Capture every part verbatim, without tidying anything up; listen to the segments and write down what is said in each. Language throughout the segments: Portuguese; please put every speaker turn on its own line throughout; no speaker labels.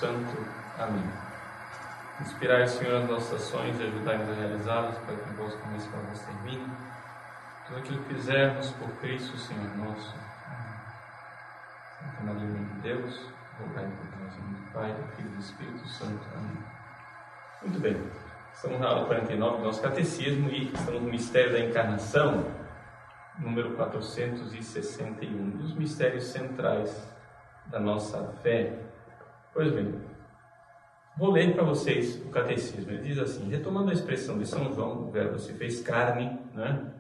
Santo. Amém. Inspirai, Senhor, as nossas ações e ajudai-nos a realizá-las, para que vós comece para vós termine. Tudo aquilo que fizermos por Cristo, Senhor nosso. Santa Maria, Mãe de Deus, rogai por nós, em nome do Pai, do Filho e do Espírito Santo. Amém. Muito bem. Estamos na aula quarenta e nove do nosso Catecismo e estamos no mistério da encarnação, número quatrocentos e sessenta e um, dos mistérios centrais da nossa fé. Pois bem, vou ler para vocês o Catecismo. Ele diz assim, retomando a expressão de São João, o verbo se fez carne, né?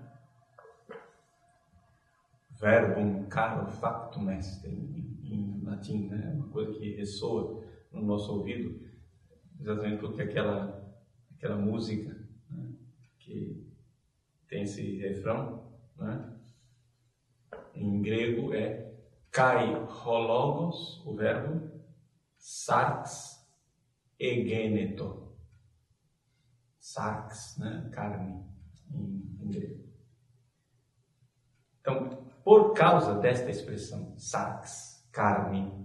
Verbum caro factum est, em, em latim, né? Uma coisa que ressoa no nosso ouvido, exatamente porque aquela aquela música, né, que tem esse refrão, né, em grego é kai hologos, o verbo, sarx egeneto, sarx, né, carne, em, em grego. Então, por causa desta expressão, sarx, carne,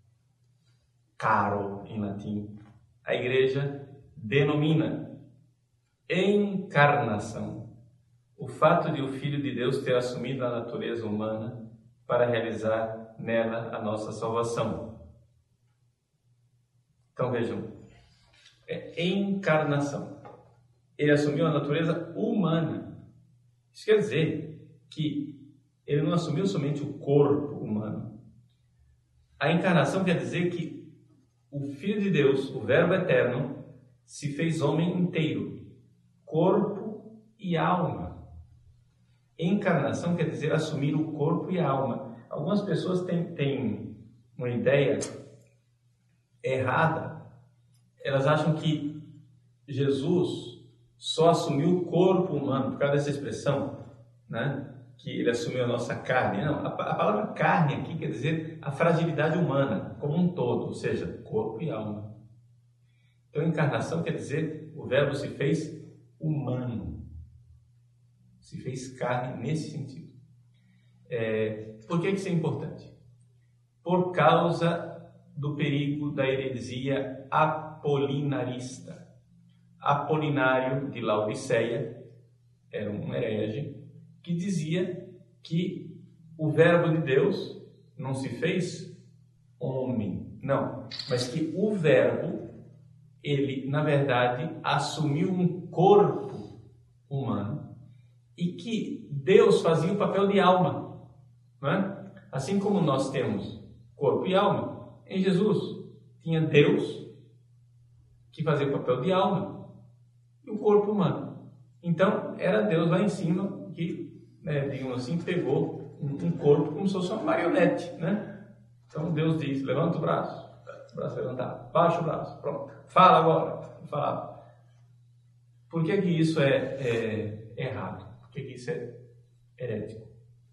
caro em latim, a Igreja denomina encarnação o fato de o Filho de Deus ter assumido a natureza humana para realizar nela a nossa salvação. Então vejam, é encarnação. Ele assumiu a natureza humana. Isso quer dizer que ele não assumiu somente o corpo humano. A encarnação quer dizer que o Filho de Deus, o Verbo eterno, se fez homem inteiro, corpo e alma. Encarnação quer dizer assumir o corpo e a alma. Algumas pessoas têm, têm uma ideia errada. Elas acham que Jesus só assumiu o corpo humano, por causa dessa expressão, né? Que ele assumiu a nossa carne. Não, a, a palavra carne aqui quer dizer a fragilidade humana como um todo, ou seja, corpo e alma. Então, encarnação quer dizer o verbo se fez humano, se fez carne nesse sentido. É, por que isso é importante? Por causa do perigo da heresia apolinarista. Apolinário de Laodiceia era um herege que dizia que o verbo de Deus não se fez homem, não, mas que o verbo, ele, na verdade, assumiu um corpo humano e que Deus fazia o papel de alma, não é? Assim como nós temos corpo e alma, em Jesus tinha Deus que fazia o papel de alma e o corpo humano. Então, era Deus lá em cima que, né, digamos assim, pegou um, um corpo como se fosse uma marionete, né? Então, Deus diz, levanta o braço, o braço levantado, baixa o braço, pronto, fala agora, falava. Por que que isso é, é errado? Por que que isso é herético?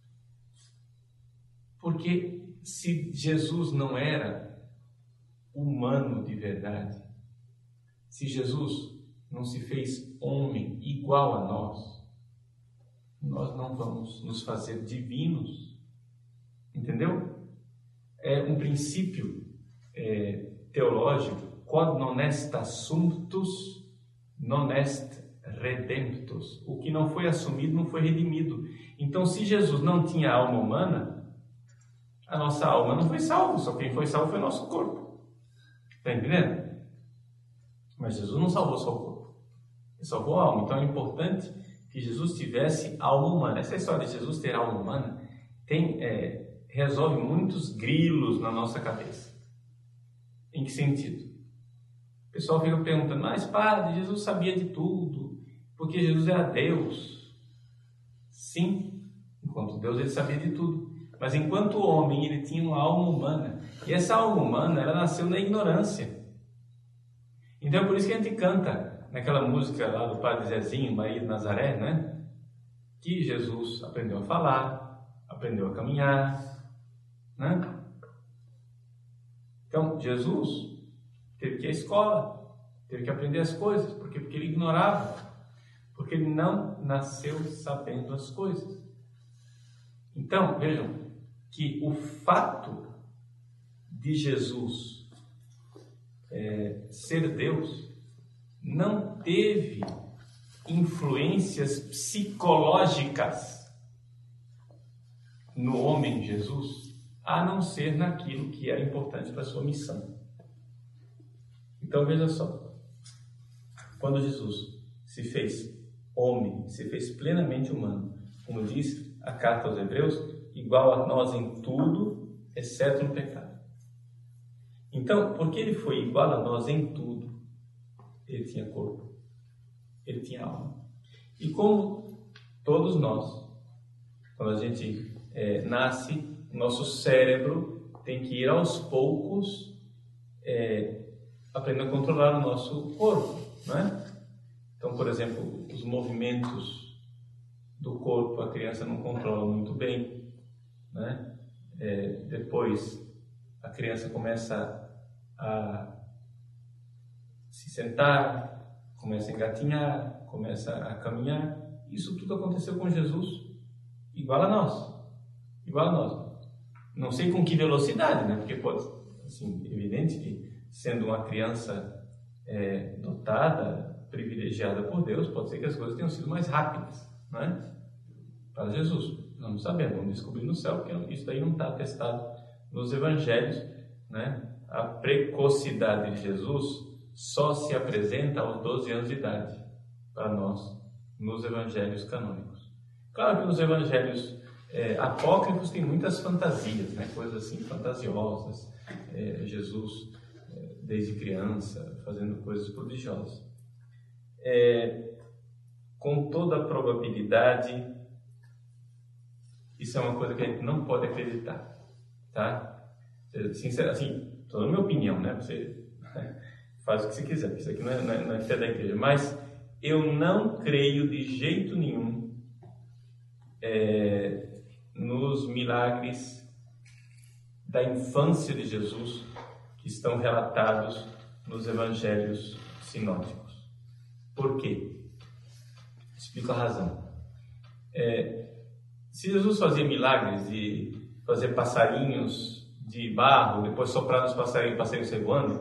Porque se Jesus não era humano de verdade, se Jesus não se fez homem igual a nós, nós não vamos nos fazer divinos, entendeu? É um princípio é, teológico, quod non est assumptus, non est redemptus. O que não foi assumido não foi redimido. Então, se Jesus não tinha alma humana, a nossa alma não foi salva, só quem foi salvo foi o nosso corpo. Está entendendo? Mas Jesus não salvou só o corpo, ele salvou a alma. Então é importante que Jesus tivesse alma humana. Essa história de Jesus ter alma humana tem, é, resolve muitos grilos na nossa cabeça. Em que sentido? O pessoal fica perguntando, mas padre, Jesus sabia de tudo, porque Jesus era Deus. Sim, enquanto Deus ele sabia de tudo. Mas enquanto homem ele tinha uma alma humana. E essa alma humana, ela nasceu na ignorância. Então é por isso que a gente canta naquela música lá do Padre Zezinho, Maria de Nazaré, né? Que Jesus aprendeu a falar, aprendeu a caminhar, né? Então Jesus teve que ir à escola, teve que aprender as coisas, porque, porque ele ignorava, porque ele não nasceu sabendo as coisas. Então, vejam que o fato de Jesus é, ser Deus, não teve influências psicológicas no homem Jesus, a não ser naquilo que era importante para a sua missão. Então veja só, quando Jesus se fez homem, se fez plenamente humano, como diz a carta aos Hebreus, igual a nós em tudo, exceto no pecado. Então, porque ele foi igual a nós em tudo, ele tinha corpo, ele tinha alma. E como todos nós, quando a gente é, nasce, nosso cérebro tem que ir aos poucos é, aprendendo a controlar o nosso corpo, não é? Então, por exemplo, os movimentos do corpo a criança não controla muito bem, né? É, depois a criança começa a se sentar, começa a engatinhar, começa a caminhar. Isso tudo aconteceu com Jesus, igual a nós, igual a nós. Não sei com que velocidade, né? Porque pode, assim, evidente que sendo uma criança é, dotada, privilegiada por Deus, pode ser que as coisas tenham sido mais rápidas, não é? Para Jesus, não sabemos, vamos descobrir no céu, porque isso daí não está atestado nos evangelhos, né? A precocidade de Jesus só se apresenta aos doze anos de idade para nós nos evangelhos canônicos. Claro que nos evangelhos é, apócrifos tem muitas fantasias, né? Coisas assim fantasiosas, é, Jesus é, desde criança fazendo coisas prodigiosas. É, com toda a probabilidade, isso é uma coisa que a gente não pode acreditar, tá? Sinceramente, assim, toda a minha opinião, né? Você faz o que você quiser, isso aqui não é, não é, não é fé da igreja, mas eu não creio de jeito nenhum é, nos milagres da infância de Jesus que estão relatados nos evangelhos sinóticos. Por quê? Explico a razão. É, se Jesus fazia milagres de fazer passarinhos de barro, depois soprar nos passarinhos, passarinhos sair voando,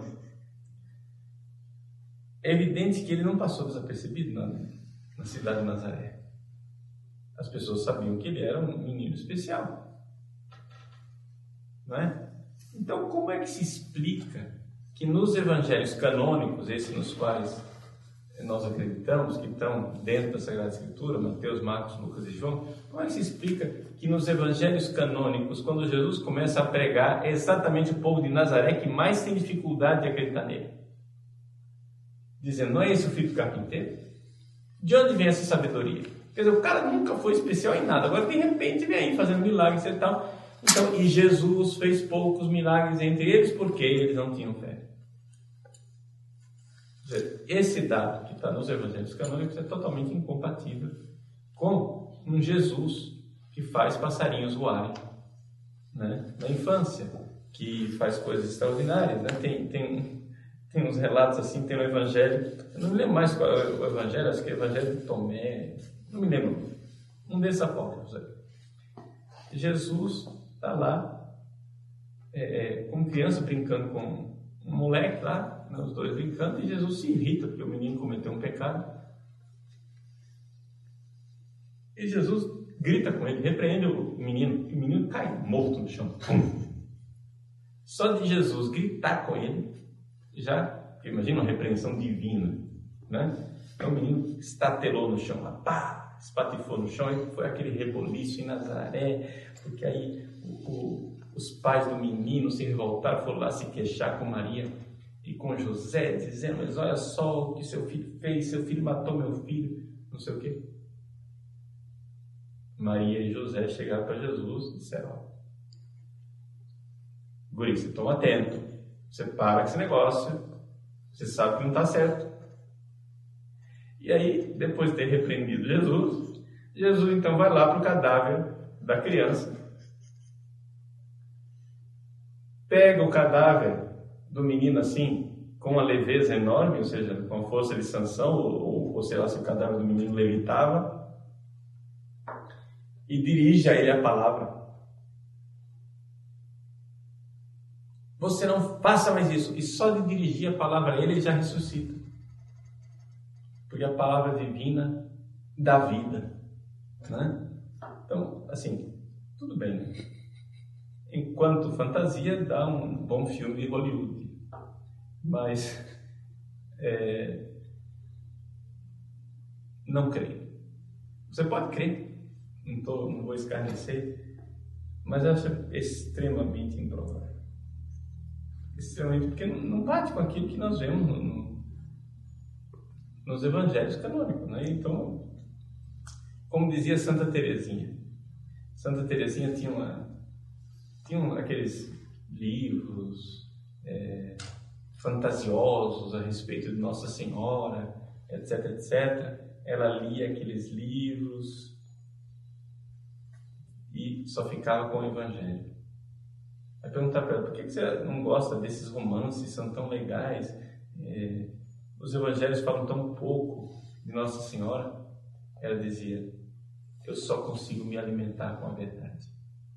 é evidente que ele não passou desapercebido na, na cidade de Nazaré. As pessoas sabiam que ele era um menino especial, não é? Então, como é que se explica que nos evangelhos canônicos, esses nos quais nós acreditamos, que estão dentro da Sagrada Escritura, Mateus, Marcos, Lucas e João, como é que se explica que nos evangelhos canônicos, quando Jesus começa a pregar, é exatamente o povo de Nazaré que mais tem dificuldade de acreditar nele? Dizendo, não é esse o filho do carpinteiro? De onde vem essa sabedoria? Quer dizer, o cara nunca foi especial em nada, agora de repente vem aí fazendo milagres e tal. Então, e Jesus fez poucos milagres entre eles porque eles não tinham fé. Esse dado que está nos evangelhos canônicos é totalmente incompatível com um Jesus que faz passarinhos voarem, né? Na infância, que faz coisas extraordinárias, né? Tem, tem, tem uns relatos assim, tem um evangelho, eu não me lembro mais qual é o evangelho, acho que é o evangelho de Tomé, não me lembro, um desses apócrifos aí. Jesus está lá, é, é, como criança brincando com um moleque lá, os dois brincando, e Jesus se irrita porque o menino cometeu um pecado. E Jesus grita com ele, repreende o menino, e o menino cai morto no chão. Só de Jesus gritar com ele, já, imagina uma repreensão divina, né? Então o menino estatelou no chão, pá, espatifou no chão, e foi aquele reboliço em Nazaré, porque aí o, o, os pais do menino se revoltaram, foram lá se queixar com Maria e com José, dizendo, mas olha só o que seu filho fez, seu filho matou meu filho, não sei o quê. Maria e José chegaram para Jesus e disseram, ó, guri, você toma atento, você para com esse negócio, você sabe que não está certo. E aí, depois de ter repreendido Jesus, Jesus então vai lá para o cadáver da criança, pega o cadáver do menino assim, com uma leveza enorme, ou seja, com a força de Sansão, ou, ou sei lá se o cadáver do menino levitava, e dirige a ele a palavra. você não faça mais isso. E só de dirigir a palavra a ele, ele já ressuscita. Porque a palavra divina dá vida, né? Então, assim, tudo bem, né? Enquanto fantasia, dá um bom filme de Hollywood. Mas, é, não creio. Você pode crer, não, tô, não vou escarnecer, mas eu acho extremamente improvável. Extremamente, porque não bate com aquilo que nós vemos no, no, nos evangelhos canônicos, né? Então, como dizia Santa Teresinha, Santa Teresinha tinha, uma, tinha um, aqueles livros é, fantasiosos a respeito de Nossa Senhora, etc, etcétera. Ela lia aqueles livros e só ficava com o Evangelho. Aí perguntar para ela, por que você não gosta desses romances, são tão legais? É, os Evangelhos falam tão pouco de Nossa Senhora. Ela dizia, eu só consigo me alimentar com a verdade.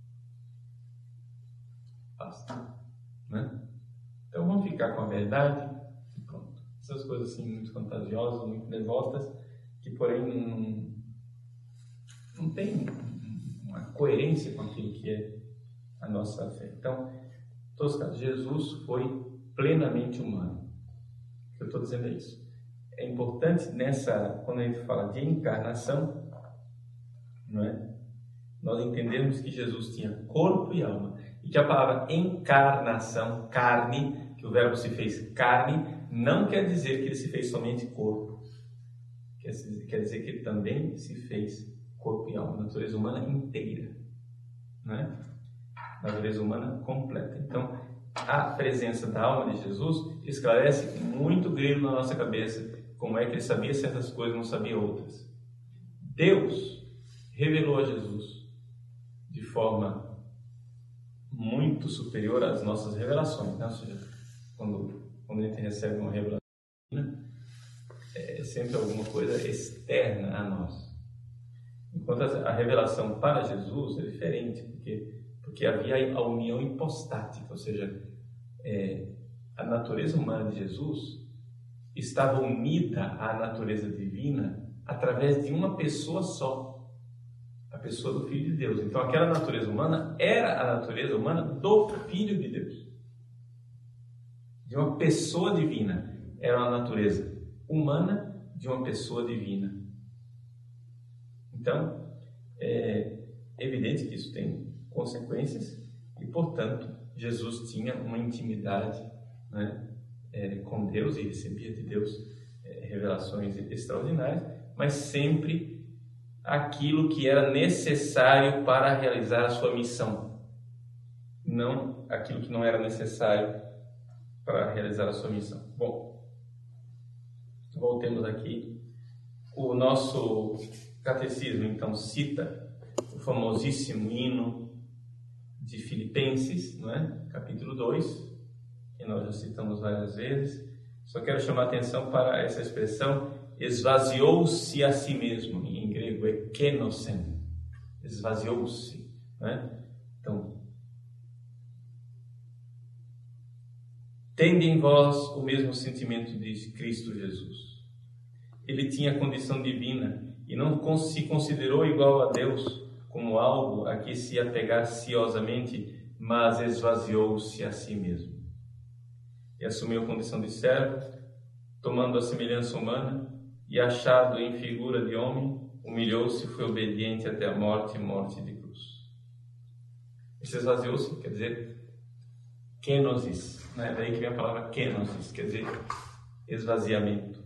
Basta, né? Então vamos ficar com a verdade e pronto. Essas coisas assim muito fantasiosas, muito devotas, que porém não, não tem uma coerência com aquilo que é a nossa fé. Então, em todos os casos, Jesus foi plenamente humano. O que eu estou dizendo é isso. É importante nessa, quando a gente fala de encarnação, não é? Nós entendemos que Jesus tinha corpo e alma, e que a palavra encarnação, carne, que o verbo se fez carne, não quer dizer que ele se fez somente corpo, quer dizer, quer dizer que ele também se fez corpo e alma, natureza humana inteira, não é? Natureza humana completa. Então, a presença da alma de Jesus esclarece muito grilo na nossa cabeça como é que ele sabia certas coisas e não sabia outras. Deus revelou a Jesus de forma muito superior às nossas revelações, né? Ou seja, quando, quando a gente recebe uma revelação, é sempre alguma coisa externa a nós. Enquanto a revelação para Jesus é diferente, porque, porque havia a união hipostática, ou seja, é, a natureza humana de Jesus estava unida à natureza divina através de uma pessoa só, a pessoa do Filho de Deus. Então aquela natureza humana era a natureza humana do Filho de Deus, de uma pessoa divina. Era uma natureza humana de uma pessoa divina. Então é evidente que isso tem consequências e, portanto, Jesus tinha uma intimidade, né, é, com Deus e recebia de Deus é, revelações extraordinárias, mas sempre aquilo que era necessário para realizar a sua missão, não aquilo que não era necessário para realizar a sua missão. Bom, voltemos aqui. O nosso catecismo, então, cita o famosíssimo hino de Filipenses, não é? Capítulo dois, que nós já citamos várias vezes. Só quero chamar a atenção para essa expressão, esvaziou-se a si mesmo, em grego é kenosen, esvaziou-se, não é? Então, tende em vós o mesmo sentimento de Cristo Jesus. Ele tinha condição divina e não se considerou igual a Deus como algo a que se apegar ciosamente, mas esvaziou-se a si mesmo. E assumiu a condição de servo, tomando a semelhança humana, e achado em figura de homem, humilhou-se e foi obediente até a morte e morte de cruz. Esse esvaziou-se quer dizer kenosis, né? Daí que vem a palavra kenosis, quer dizer esvaziamento.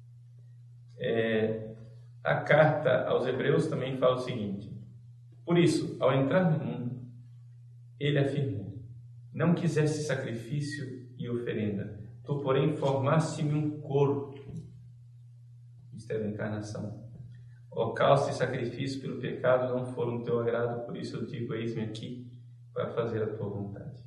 É, a carta aos Hebreus também fala o seguinte: por isso, ao entrar no mundo, ele afirmou: não quisesse sacrifício e oferenda, tu, porém, formaste-me um corpo. Mistério da encarnação. Holocausto e sacrifício pelo pecado não foram do teu agrado, por isso eu digo: eis-me aqui para fazer a tua vontade.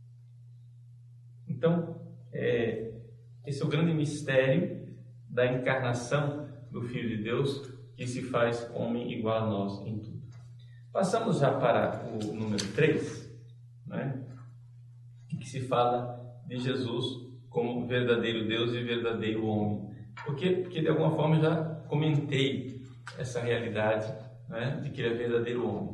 Então, é, esse é o grande mistério da encarnação do Filho de Deus, que se faz homem igual a nós em tudo. Passamos já para o número três, né? O que que se fala de Jesus como verdadeiro Deus e verdadeiro homem. Porque, porque de alguma forma eu já comentei essa realidade, né, de que ele é verdadeiro homem.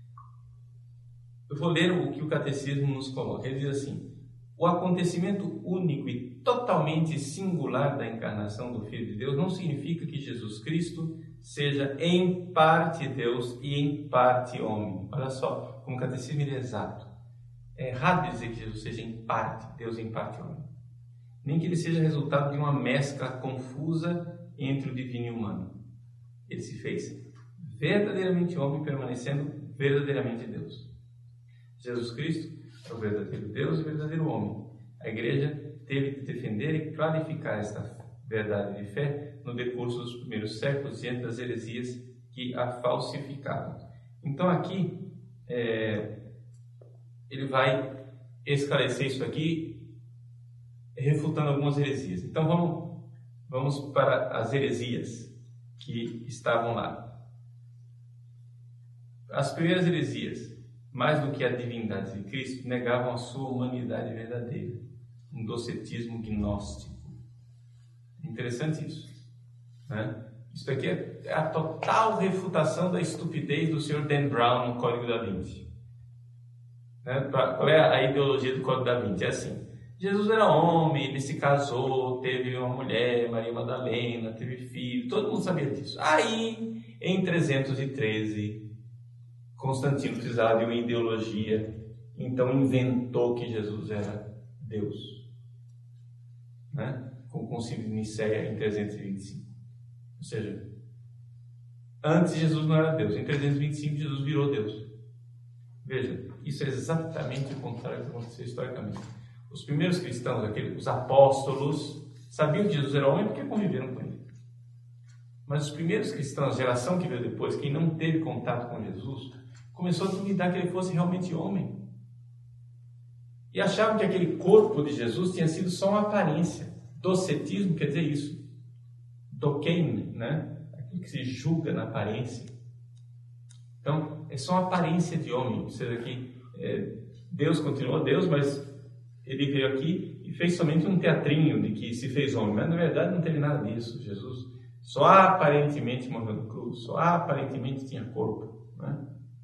Eu vou ler o que o Catecismo nos coloca. Ele diz assim: o acontecimento único e totalmente singular da encarnação do Filho de Deus não significa que Jesus Cristo seja em parte Deus e em parte homem. Olha só, como o Catecismo ele é exato. É errado dizer que Jesus seja em parte Deus e em parte homem. Nem que ele seja resultado de uma mescla confusa entre o divino e o humano. Ele se fez verdadeiramente homem, permanecendo verdadeiramente Deus. Jesus Cristo é o verdadeiro Deus e o verdadeiro homem. A Igreja teve que defender e clarificar esta verdade de fé no decurso dos primeiros séculos diante das heresias que a falsificavam. Então aqui é, ele vai esclarecer isso aqui, refutando algumas heresias. Então vamos, vamos para as heresias que estavam lá. As primeiras heresias, mais do que a divindade de Cristo, negavam a sua humanidade verdadeira, um docetismo gnóstico. Interessante isso, né? Isso aqui é a total refutação da estupidez do senhor Dan Brown no Código da Vinci. Né? Qual é a ideologia do Código da Vinci? É assim: Jesus era homem, ele se casou, teve uma mulher, Maria Madalena, teve filho, todo mundo sabia disso. Aí, em trezentos e treze, Constantino precisava de uma ideologia, então inventou que Jesus era Deus, né? Com o Concílio de Nicéia em trezentos e vinte e cinco. Ou seja, antes Jesus não era Deus, em trezentos e vinte e cinco Jesus virou Deus. Veja, isso é exatamente o contrário do que aconteceu historicamente. Os primeiros cristãos, aqueles, os apóstolos, sabiam que Jesus era homem porque conviveram com ele. Mas os primeiros cristãos, a geração que veio depois, quem não teve contato com Jesus, começou a duvidar que ele fosse realmente homem. E achavam que aquele corpo de Jesus tinha sido só uma aparência. Docetismo quer dizer isso. Dokein, né? Aquilo que se julga na aparência. Então, é só uma aparência de homem. Ou seja, que é, Deus continuou Deus, mas ele veio aqui e fez somente um teatrinho de que se fez homem. Mas, na verdade, não teve nada disso. Jesus só aparentemente morreu no cruz, só aparentemente tinha corpo, né?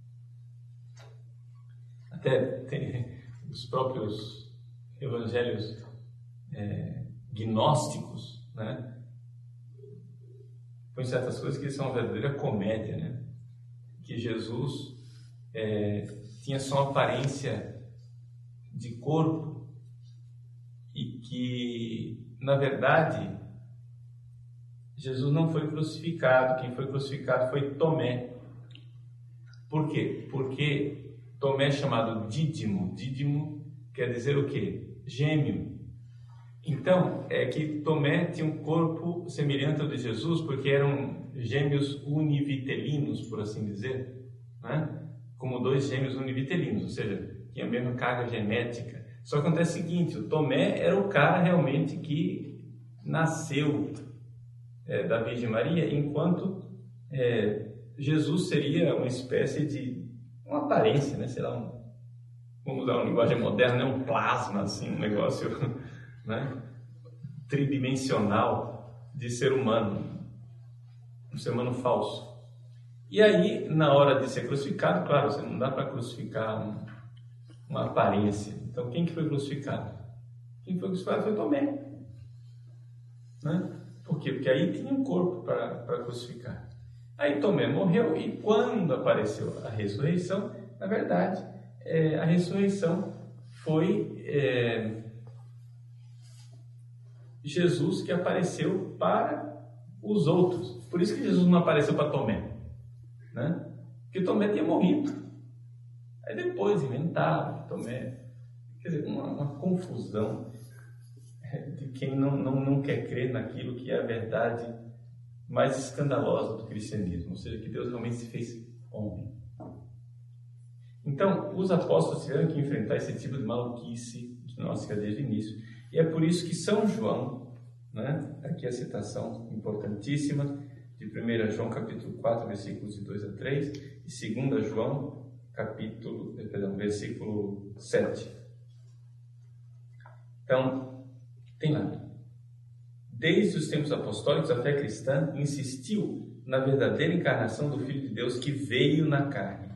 Até tem os próprios evangelhos é, gnósticos, né? Põe certas coisas que são uma verdadeira comédia, né? Que Jesus é, tinha só uma aparência de corpo e que, na verdade, Jesus não foi crucificado. Quem foi crucificado foi Tomé. Por quê? Porque Tomé é chamado Dídimo. Dídimo quer dizer o quê? Gêmeo. Então, é que Tomé tinha um corpo semelhante ao de Jesus, porque eram gêmeos univitelinos, por assim dizer, né? Como dois gêmeos univitelinos, ou seja, tinha a mesma carga genética. Só que acontece o seguinte: o Tomé era o cara realmente que nasceu é, da Virgem Maria, enquanto é, Jesus seria uma espécie de uma aparência, né? Sei lá, um, vamos usar uma linguagem moderna, né? Um plasma, assim, um negócio, né? Tridimensional de ser humano, um ser humano falso. E aí, na hora de ser crucificado, claro, você não dá para crucificar um, uma aparência. Então, quem que foi crucificado? Quem foi crucificado foi Tomé, né? Por quê? Porque aí tinha um corpo para crucificar. Aí Tomé morreu e quando apareceu a ressurreição, na verdade, é, a ressurreição foi é, Jesus que apareceu para os outros. Por isso que Jesus não apareceu para Tomé, né? Porque Tomé tinha morrido. Aí depois inventaram que Tomé... Quer dizer, uma, uma confusão de quem não, não, não quer crer naquilo que é a verdade mais escandalosa do cristianismo, ou seja, que Deus realmente se fez homem. Então, os apóstolos tiveram que enfrentar esse tipo de maluquice gnóstica desde o início, e é por isso que São João, né, aqui a citação importantíssima de primeira João capítulo quatro, versículos de dois a três, e segunda João capítulo, perdão, versículo sete. Então, tem lá. Desde os tempos apostólicos, a fé cristã insistiu na verdadeira encarnação do Filho de Deus que veio na carne.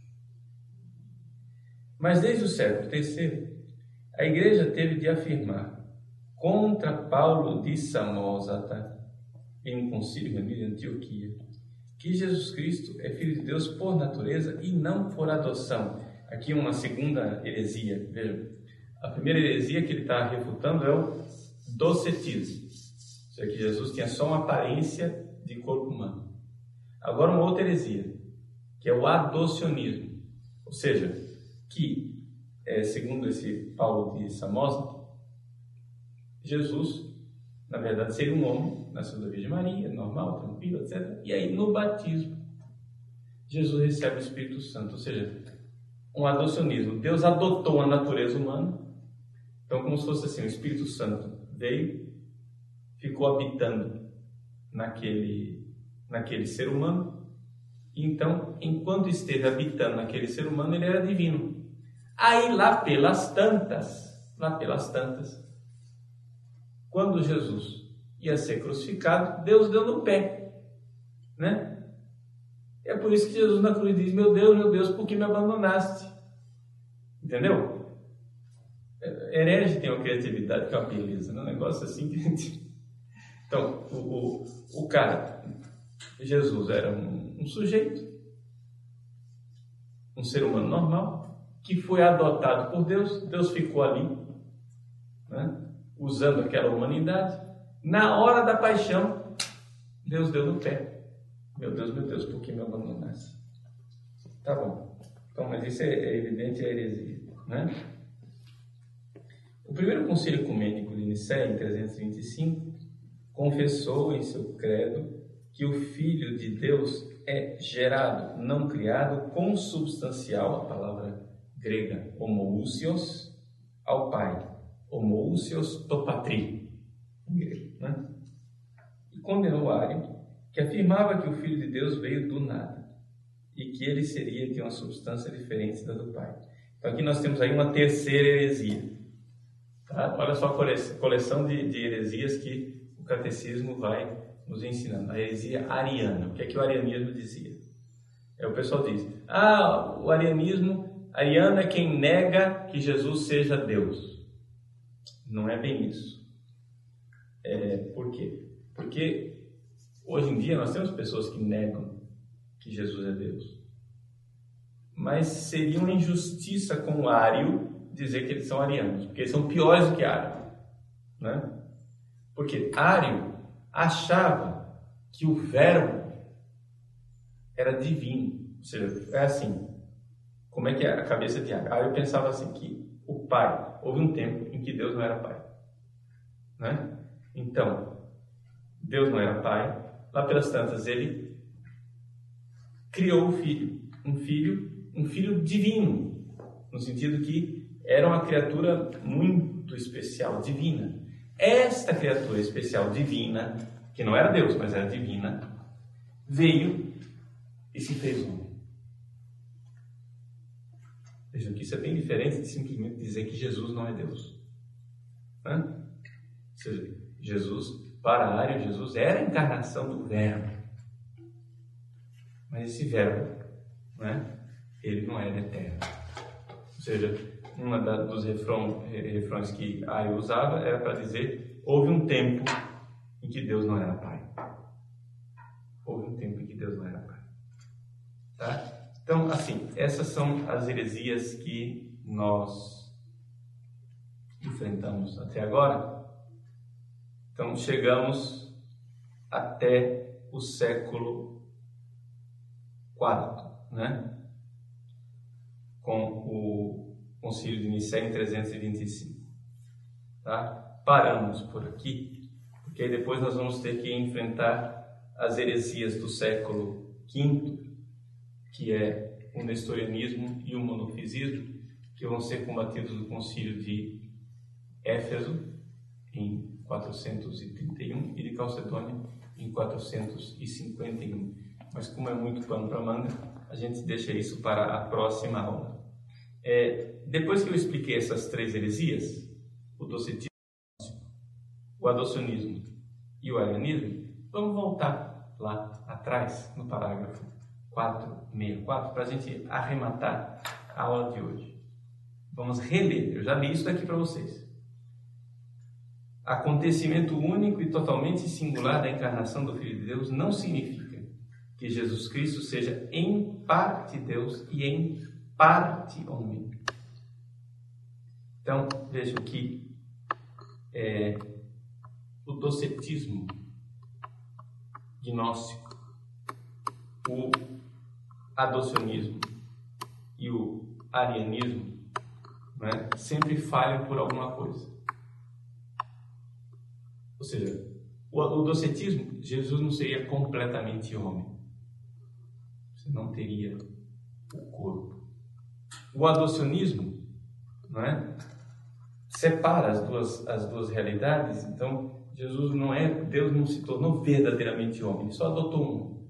Mas desde o século terceiro, a Igreja teve de afirmar contra Paulo de Samosata, em um concílio reunido em Antioquia, que Jesus Cristo é Filho de Deus por natureza e não por adoção. Aqui uma segunda heresia. Vejam, a primeira heresia que ele está refutando é o docetismo. Ou seja, que Jesus tinha só uma aparência de corpo humano. Agora uma outra heresia, que é o adocionismo. Ou seja, que, é, segundo esse Paulo de Samosata, Jesus, na verdade, seria um homem, nasceu da Virgem Maria, normal, tranquilo, etcétera. E aí, no batismo, Jesus recebe o Espírito Santo, ou seja, um adocionismo. Deus adotou a natureza humana, então, como se fosse assim, o Espírito Santo veio, ficou habitando naquele, naquele ser humano, e então, enquanto esteve habitando naquele ser humano, ele era divino. Aí, lá pelas tantas, lá pelas tantas, quando Jesus ia ser crucificado, Deus deu no pé, né? É por isso que Jesus na cruz diz: meu Deus, meu Deus, por que me abandonaste? Entendeu? Herege tem uma criatividade que é uma beleza, né? Um negócio assim que a gente... Então, o, o, o cara, Jesus era um, um sujeito, um ser humano normal, que foi adotado por Deus. Deus ficou ali, né? Usando aquela humanidade. Na hora da paixão, Deus deu no pé. Meu Deus, meu Deus, por que me abandonasse? Tá bom. Então, mas isso é, é evidente, é heresia, né? O primeiro concílio ecumênico de Nicéia, em trezentos e vinte e cinco, confessou em seu credo que o Filho de Deus é gerado, não criado, consubstancial, a palavra grega homoousios, ao Pai. Homoousios to patri, em grego, né? E condenou Ário, que afirmava que o Filho de Deus veio do nada e que ele seria de uma substância diferente da do Pai. Então aqui nós temos aí uma terceira heresia. Tá? Olha só a coleção de, de heresias que o catecismo vai nos ensinando. A heresia ariana. O que é que o arianismo dizia? É, o pessoal diz: ah, o arianismo, ariano é quem nega que Jesus seja Deus. Não é bem isso. É, por quê? Porque hoje em dia nós temos pessoas que negam que Jesus é Deus. Mas seria uma injustiça com o ário dizer que eles são arianos, porque eles são piores do que ário, né? Porque ário achava que o verbo era divino. Ou seja, é assim, como é que é a cabeça de ário? Ário pensava assim, que o pai, houve um tempo em que Deus não era pai, né? Então, Deus não era pai, lá pelas tantas ele criou o filho, um filho, um filho divino, no sentido que era uma criatura muito especial, divina. Esta criatura especial, divina, que não era Deus, mas era divina, veio e se fez homem. Vejam que isso é bem diferente de simplesmente dizer que Jesus não é Deus, né? Ou seja, Jesus, para Ário, Jesus era a encarnação do Verbo. Mas esse Verbo, né, ele não era eterno. Ou seja, um dos refrões, refrões que Ário usava era para dizer: houve um tempo em que Deus não era Pai. Houve um tempo em que Deus não era Pai. Tá? Então, assim, essas são as heresias que nós enfrentamos até agora. Então, chegamos até o século quarto, né? Com o Concílio de Nicéia em trezentos e vinte e cinco. Tá? Paramos por aqui, porque aí depois nós vamos ter que enfrentar as heresias do século quinto, que é o nestorianismo e o monofisismo, que vão ser combatidos no Concílio de Éfeso em quatrocentos e trinta e um e de Calcedônia em quatrocentos e cinquenta e um. Mas como é muito pano para manga, a gente deixa isso para a próxima aula. É, depois que eu expliquei essas três heresias, o docetismo, o adocionismo e o arianismo, vamos voltar lá atrás, no parágrafo quatrocentos e sessenta e quatro, para a gente arrematar a aula de hoje. Vamos reler, eu já li isso daqui para vocês. Acontecimento único e totalmente singular da encarnação do Filho de Deus não significa que Jesus Cristo seja em parte Deus e em parte homem. Então, vejam que é, o docetismo gnóstico, o adocionismo e o arianismo, né, sempre falham por alguma coisa. Ou seja, o, o docetismo, Jesus não seria completamente homem. Você não teria o corpo. O adocionismo, não é? Separa as duas, as duas realidades. Então, Jesus não é, Deus não se tornou verdadeiramente homem, ele só adotou um.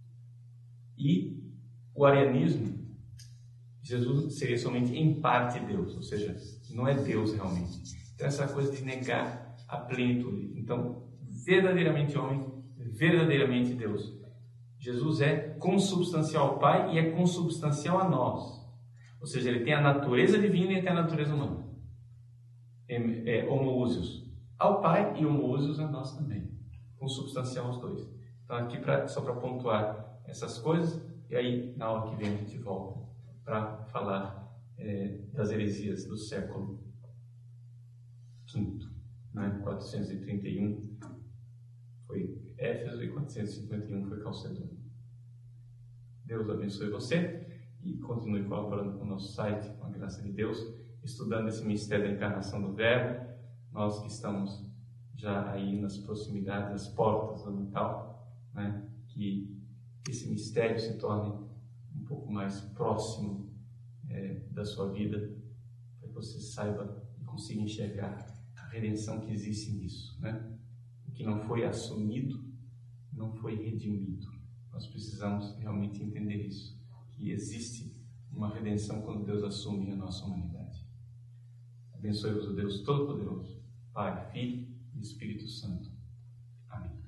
E o arianismo, Jesus seria somente em parte Deus, ou seja, não é Deus realmente. Então, essa coisa de negar a plenitude. Então, verdadeiramente homem, verdadeiramente Deus. Jesus é consubstancial ao Pai e é consubstancial a nós. Ou seja, ele tem a natureza divina e tem a natureza humana. É, é homoúsios ao Pai e homoúsios a nós também. Consubstancial aos dois. Então, aqui pra, só para pontuar essas coisas, e aí na aula que vem a gente volta para falar é, das heresias do século quinto. Né? quatrocentos e trinta e um foi Éfeso e quatrocentos e cinquenta e um foi Calcedônia. Deus abençoe você e continue colaborando com o nosso site, com a graça de Deus, estudando esse mistério da encarnação do Verbo. Nós que estamos já aí nas proximidades, nas portas do Natal, né? Que esse mistério se torne um pouco mais próximo é, da sua vida, para que você saiba e consiga enxergar a redenção que existe nisso, né? O que não foi assumido não foi redimido. Nós precisamos realmente entender isso, que existe uma redenção quando Deus assume a nossa humanidade. Abençoe-vos o Deus Todo-Poderoso, Pai, Filho e Espírito Santo. Amém.